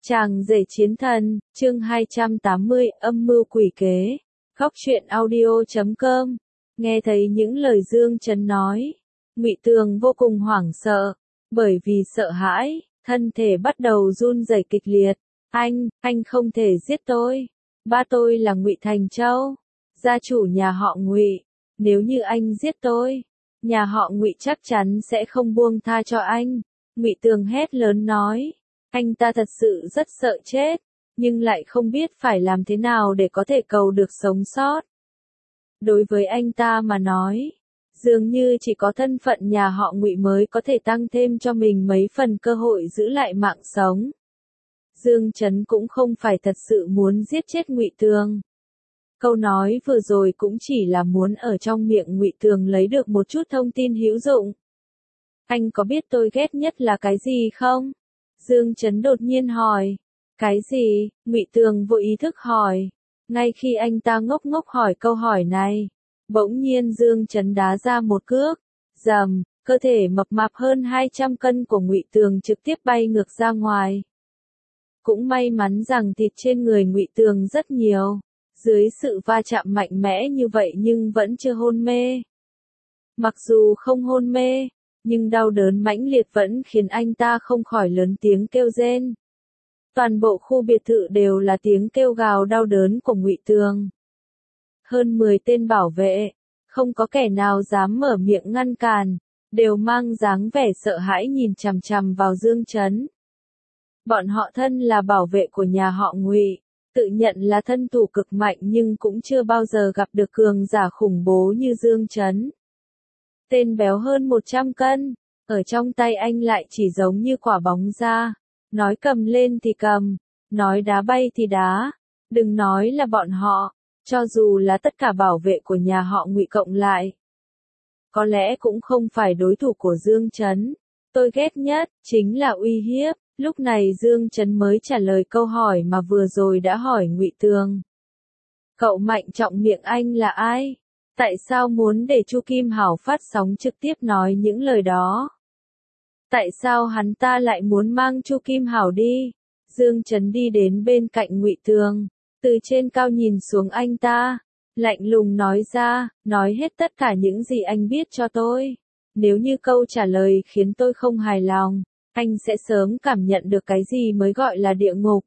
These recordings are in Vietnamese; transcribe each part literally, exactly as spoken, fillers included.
Chàng rể chiến thần, chương hai trăm tám mươi, âm mưu quỷ kế. Góc truyện audio chấm com. Nghe thấy những lời Dương Chấn nói, Ngụy Tường vô cùng hoảng sợ, bởi vì sợ hãi, thân thể bắt đầu run rẩy kịch liệt. Anh, anh không thể giết tôi. Ba tôi là Ngụy Thành Châu, gia chủ nhà họ Ngụy. Nếu như anh giết tôi, nhà họ Ngụy chắc chắn sẽ không buông tha cho anh. Ngụy Tường hét lớn nói. Anh ta thật sự rất sợ chết, nhưng lại không biết phải làm thế nào để có thể cầu được sống sót. Đối với anh ta mà nói, dường như chỉ có thân phận nhà họ Ngụy mới có thể tăng thêm cho mình mấy phần cơ hội giữ lại mạng sống. Dương Chấn cũng không phải thật sự muốn giết chết Ngụy Tường. Câu nói vừa rồi cũng chỉ là muốn ở trong miệng Ngụy Tường lấy được một chút thông tin hữu dụng. Anh có biết tôi ghét nhất là cái gì không? Dương Chấn đột nhiên hỏi. Cái gì? Ngụy Tường vô ý thức hỏi. Ngay khi anh ta ngốc ngốc hỏi câu hỏi này, bỗng nhiên Dương Chấn đá ra một cước. Rầm, cơ thể mập mạp hơn hai trăm cân của Ngụy Tường trực tiếp bay ngược ra ngoài. Cũng may mắn rằng thịt trên người Ngụy Tường rất nhiều, dưới sự va chạm mạnh mẽ như vậy nhưng vẫn chưa hôn mê. Mặc dù không hôn mê, nhưng đau đớn mãnh liệt vẫn khiến anh ta không khỏi lớn tiếng kêu rên. Toàn bộ khu biệt thự đều là tiếng kêu gào đau đớn của Ngụy Tường. Hơn mười tên bảo vệ, không có kẻ nào dám mở miệng ngăn cản, đều mang dáng vẻ sợ hãi nhìn chằm chằm vào Dương Chấn. Bọn họ thân là bảo vệ của nhà họ Ngụy, tự nhận là thân thủ cực mạnh nhưng cũng chưa bao giờ gặp được cường giả khủng bố như Dương Chấn. Tên béo hơn một trăm cân, ở trong tay anh lại chỉ giống như quả bóng ra, nói cầm lên thì cầm, nói đá bay thì đá, đừng nói là bọn họ, cho dù là tất cả bảo vệ của nhà họ Ngụy cộng lại. Có lẽ cũng không phải đối thủ của Dương Chấn, tôi ghét nhất, chính là uy hiếp, lúc này Dương Chấn mới trả lời câu hỏi mà vừa rồi đã hỏi Ngụy Tường. Cậu Mạnh Trọng miệng anh là ai? Tại sao muốn để Chu Kim Hảo phát sóng trực tiếp nói những lời đó? Tại sao hắn ta lại muốn mang Chu Kim Hảo đi? Dương Chấn đi đến bên cạnh Ngụy Tường, từ trên cao nhìn xuống anh ta, lạnh lùng nói ra, nói hết tất cả những gì anh biết cho tôi. Nếu như câu trả lời khiến tôi không hài lòng, anh sẽ sớm cảm nhận được cái gì mới gọi là địa ngục.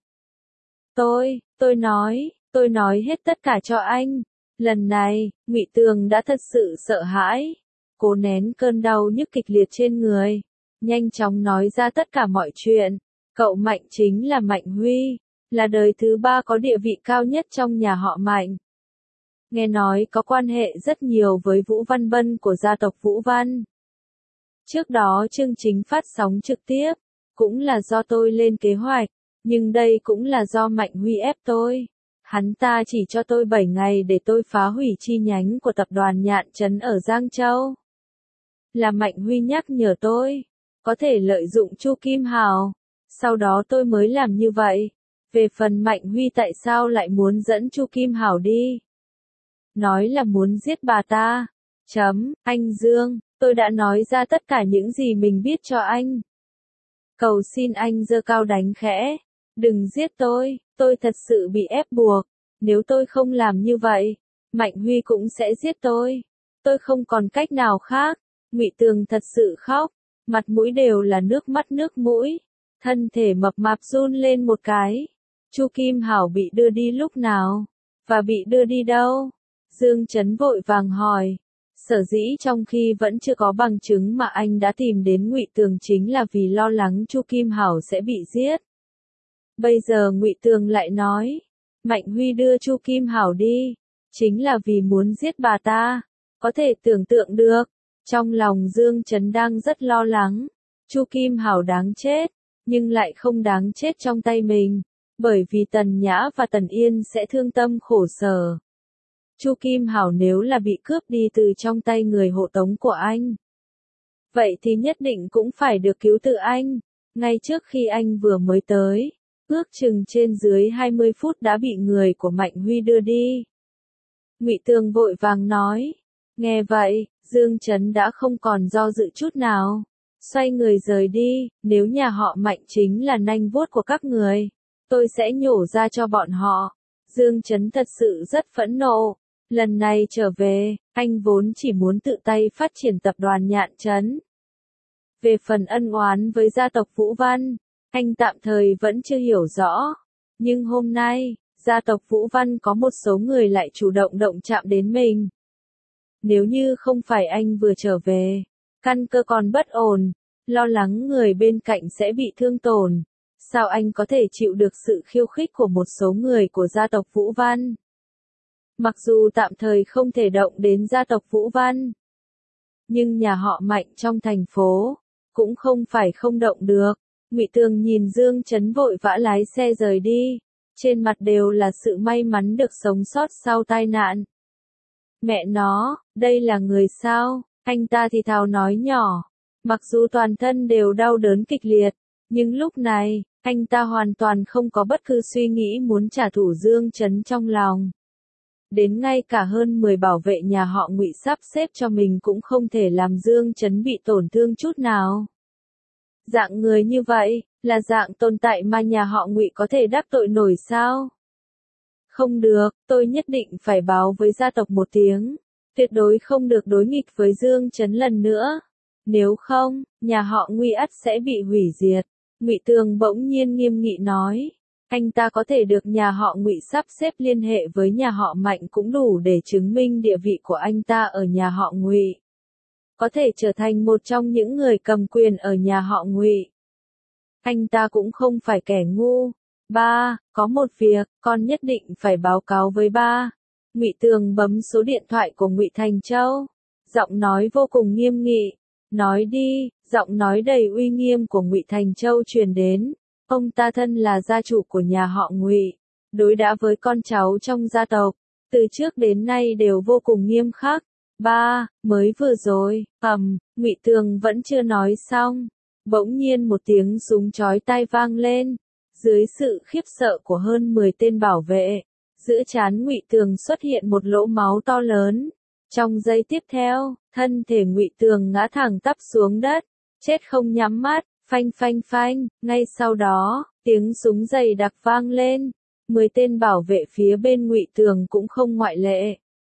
Tôi, tôi nói, tôi nói hết tất cả cho anh. Lần này, Ngụy Tường đã thật sự sợ hãi, cố nén cơn đau nhức kịch liệt trên người, nhanh chóng nói ra tất cả mọi chuyện. Cậu Mạnh chính là Mạnh Huy, là đời thứ ba có địa vị cao nhất trong nhà họ Mạnh. Nghe nói có quan hệ rất nhiều với Vũ Văn Bân của gia tộc Vũ Văn. Trước đó chương trình phát sóng trực tiếp, cũng là do tôi lên kế hoạch, nhưng đây cũng là do Mạnh Huy ép tôi. Hắn ta chỉ cho tôi bảy ngày để tôi phá hủy chi nhánh của tập đoàn Nhạn Trấn ở Giang Châu. Là Mạnh Huy nhắc nhở tôi, có thể lợi dụng Chu Kim Hảo, sau đó tôi mới làm như vậy. Về phần Mạnh Huy tại sao lại muốn dẫn Chu Kim Hảo đi? Nói là muốn giết bà ta. Chấm, anh Dương, tôi đã nói ra tất cả những gì mình biết cho anh. Cầu xin anh giơ cao đánh khẽ. Đừng giết tôi, tôi thật sự bị ép buộc. Nếu tôi không làm như vậy, Mạnh Huy cũng sẽ giết tôi. Tôi không còn cách nào khác. Ngụy Tường thật sự khóc, mặt mũi đều là nước mắt nước mũi. Thân thể mập mạp run lên một cái. Chu Kim Hảo bị đưa đi lúc nào? Và bị đưa đi đâu? Dương Chấn vội vàng hỏi. Sở dĩ trong khi vẫn chưa có bằng chứng mà anh đã tìm đến Ngụy Tường chính là vì lo lắng Chu Kim Hảo sẽ bị giết. Bây giờ Ngụy Tường lại nói, Mạnh Huy đưa Chu Kim Hảo đi, chính là vì muốn giết bà ta. Có thể tưởng tượng được, trong lòng Dương Chấn đang rất lo lắng. Chu Kim Hảo đáng chết, nhưng lại không đáng chết trong tay mình, bởi vì Tần Nhã và Tần Yên sẽ thương tâm khổ sở. Chu Kim Hảo nếu là bị cướp đi từ trong tay người hộ tống của anh, vậy thì nhất định cũng phải được cứu từ anh. Ngay trước khi anh vừa mới tới, ước chừng trên dưới hai mươi phút đã bị người của Mạnh Huy đưa đi. Ngụy Tường vội vàng nói. Nghe vậy, Dương Chấn đã không còn do dự chút nào. Xoay người rời đi, nếu nhà họ Mạnh chính là nanh vuốt của các người, tôi sẽ nhổ ra cho bọn họ. Dương Chấn thật sự rất phẫn nộ. Lần này trở về, anh vốn chỉ muốn tự tay phát triển tập đoàn Nhạn Trấn. Về phần ân oán với gia tộc Vũ Văn, anh tạm thời vẫn chưa hiểu rõ. Nhưng hôm nay, gia tộc Vũ Văn có một số người lại chủ động động chạm đến mình. Nếu như không phải anh vừa trở về, căn cơ còn bất ổn, lo lắng người bên cạnh sẽ bị thương tổn, sao anh có thể chịu được sự khiêu khích của một số người của gia tộc Vũ Văn? Mặc dù tạm thời không thể động đến gia tộc Vũ Văn, nhưng nhà họ Mạnh trong thành phố cũng không phải không động được. Ngụy Tường nhìn Dương Chấn vội vã lái xe rời đi, trên mặt đều là sự may mắn được sống sót sau tai nạn. Mẹ nó, đây là người sao? Anh ta thì thào nói nhỏ. Mặc dù toàn thân đều đau đớn kịch liệt, nhưng lúc này, anh ta hoàn toàn không có bất cứ suy nghĩ muốn trả thù Dương Chấn trong lòng. Đến ngay cả hơn mười bảo vệ nhà họ Ngụy sắp xếp cho mình cũng không thể làm Dương Chấn bị tổn thương chút nào. Dạng người như vậy, là dạng tồn tại mà nhà họ Ngụy có thể đắc tội nổi sao? Không được, tôi nhất định phải báo với gia tộc một tiếng, tuyệt đối không được đối nghịch với Dương Chấn lần nữa. Nếu không, nhà họ Ngụy ắt sẽ bị hủy diệt. Ngụy Tường bỗng nhiên nghiêm nghị nói, anh ta có thể được nhà họ Ngụy sắp xếp liên hệ với nhà họ Mạnh cũng đủ để chứng minh địa vị của anh ta ở nhà họ Ngụy. Có thể trở thành một trong những người cầm quyền ở nhà họ Ngụy. Anh ta cũng không phải kẻ ngu. Ba, có một việc, con nhất định phải báo cáo với ba. Ngụy Tường bấm số điện thoại của Ngụy Thành Châu. Giọng nói vô cùng nghiêm nghị. Nói đi, giọng nói đầy uy nghiêm của Ngụy Thành Châu truyền đến. Ông ta thân là gia chủ của nhà họ Ngụy, đối đãi với con cháu trong gia tộc, từ trước đến nay đều vô cùng nghiêm khắc. Ba, mới vừa rồi, ầm, Ngụy Tường vẫn chưa nói xong, bỗng nhiên một tiếng súng chói tai vang lên, dưới sự khiếp sợ của hơn mười tên bảo vệ, giữa trán Ngụy Tường xuất hiện một lỗ máu to lớn. Trong giây tiếp theo, thân thể Ngụy Tường ngã thẳng tắp xuống đất, chết không nhắm mắt. Phanh phanh phanh, ngay sau đó, tiếng súng dày đặc vang lên, mười tên bảo vệ phía bên Ngụy Tường cũng không ngoại lệ.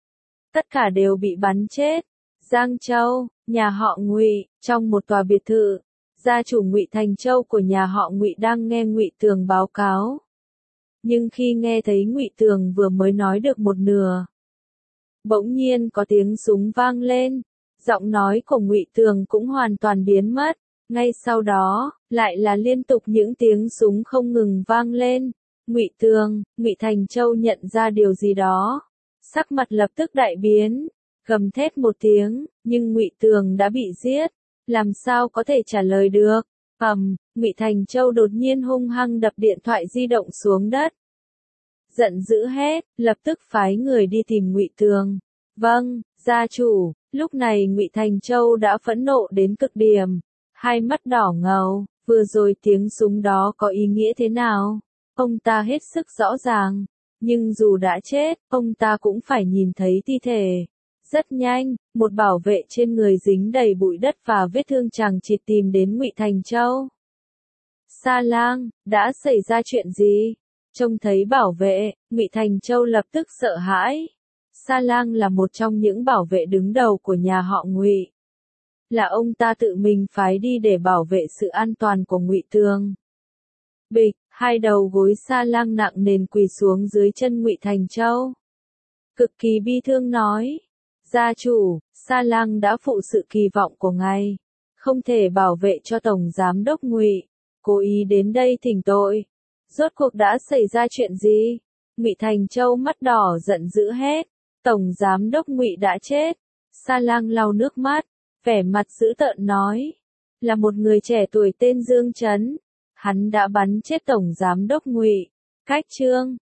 Tất cả đều bị bắn chết. Giang Châu, nhà họ Ngụy, trong một tòa biệt thự, gia chủ Ngụy Thành Châu của nhà họ Ngụy đang nghe Ngụy Tường báo cáo. Nhưng khi nghe thấy Ngụy Tường vừa mới nói được một nửa, bỗng nhiên có tiếng súng vang lên, giọng nói của Ngụy Tường cũng hoàn toàn biến mất. Ngay sau đó, lại là liên tục những tiếng súng không ngừng vang lên. Ngụy Tường, Ngụy Thành Châu nhận ra điều gì đó, sắc mặt lập tức đại biến, gầm thét một tiếng, nhưng Ngụy Tường đã bị giết, làm sao có thể trả lời được? Ầm, Ngụy Thành Châu đột nhiên hung hăng đập điện thoại di động xuống đất. Giận dữ hét, lập tức phái người đi tìm Ngụy Tường. Vâng, gia chủ. Lúc này Ngụy Thành Châu đã phẫn nộ đến cực điểm. Hai mắt đỏ ngầu, vừa rồi tiếng súng đó có ý nghĩa thế nào? Ông ta hết sức rõ ràng, nhưng dù đã chết, ông ta cũng phải nhìn thấy thi thể. Rất nhanh, một bảo vệ trên người dính đầy bụi đất và vết thương chằng chịt tìm đến Ngụy Thành Châu. Sa Lang, đã xảy ra chuyện gì? Trông thấy bảo vệ, Ngụy Thành Châu lập tức sợ hãi. Sa Lang là một trong những bảo vệ đứng đầu của nhà họ Ngụy. Là ông ta tự mình phái đi để bảo vệ sự an toàn của Ngụy Tường. Bịch, hai đầu gối Sa Lang nặng nề quỳ xuống dưới chân Ngụy Thành Châu. Cực kỳ bi thương nói, gia chủ, Sa Lang đã phụ sự kỳ vọng của ngài, không thể bảo vệ cho Tổng Giám đốc Ngụy, cố ý đến đây thỉnh tội. Rốt cuộc đã xảy ra chuyện gì? Ngụy Thành Châu mắt đỏ giận dữ hét, Tổng Giám đốc Ngụy đã chết. Sa Lang lau nước mắt, vẻ mặt dữ tợn nói, là một người trẻ tuổi tên Dương Chấn, hắn đã bắn chết Tổng Giám đốc Ngụy. Cách chương